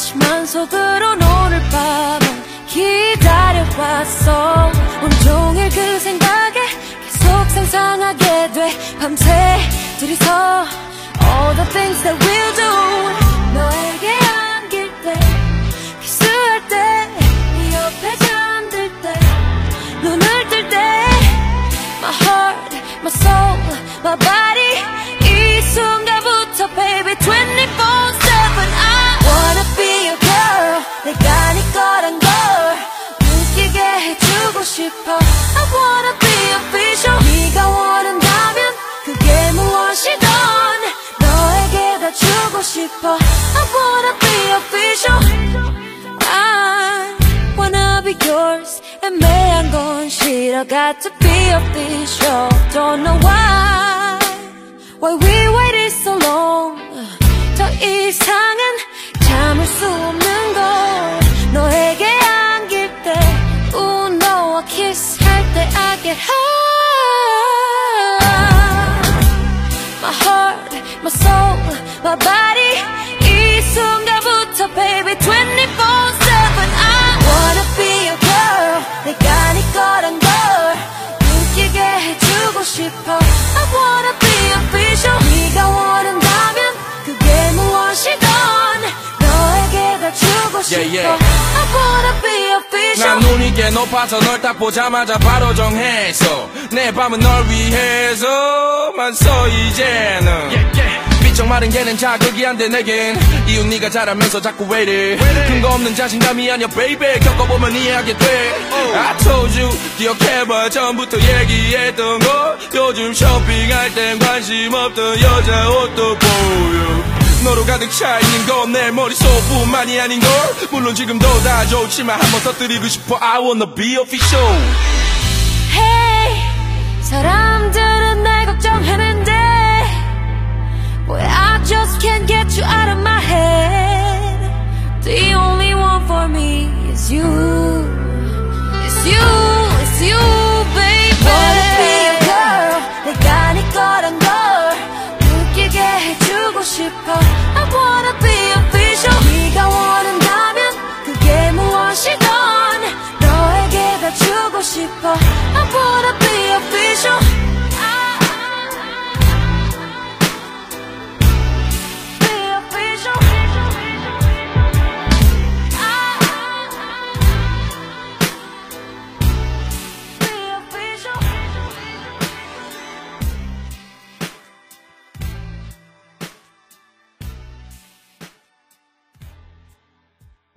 하지만 속으론 오늘 밤을 기다려왔어. 온종일 그 생각에 계속 상상하게 돼. 밤새 둘이서 all the things that we'll do. 너에게 안길 때, 키스할 때, 네 옆에 잠들 때, 눈을 뜰 때, my heart, my soul, my body. 이 순간부터 baby 24/7 I wanna be your girl. 내가 네 거란 걸 느끼게 해주고 싶어. I wanna be official. 네가 원한다면 그게 무엇이든 너에게 다 주고 싶어. I wanna be official. I wanna be yours. 애매한 건 싫어. Got to be official. Don't know why we waited so long. 더 이상은 참을 수 없는 걸. 너에게 안길 때, 너와 키스할 때 I get high. My heart, my soul, my body. 이 순간부터 baby 24/7 I wanna be your girl. 내가 네 거란 걸 느끼게 해주고 싶어. I wanna be official. 네가 원한다면 그게 무엇이든 너에게 다 주고 싶어. I wanna be official. 난 눈이 꽤 높아서 널 딱 보자마자 바로 정했어. 내 밤은 널 위해서만 써 이제는. 삐쩍 마른 걔는 자극이 안 돼 내겐. 이유 네가 잘하면서 자꾸 왜 이래. 근거 없는 자신감이 아니야 baby. 겪어보면 이해하게 돼. I told you 기억해봐 전부터 얘기했던 거. 요즘 쇼핑할 땐 관심 없던 여자 옷도 보여. 너로 가득 차있는 건 내 머릿속뿐만이 아닌걸. 물론 지금도 다 좋지만 한 번 터뜨리고 싶어. I wanna be official. Hey, 사람들은 날 걱정하는데 Boy, I just can't get you out of my head. The only one for me is you. It's you, it's you.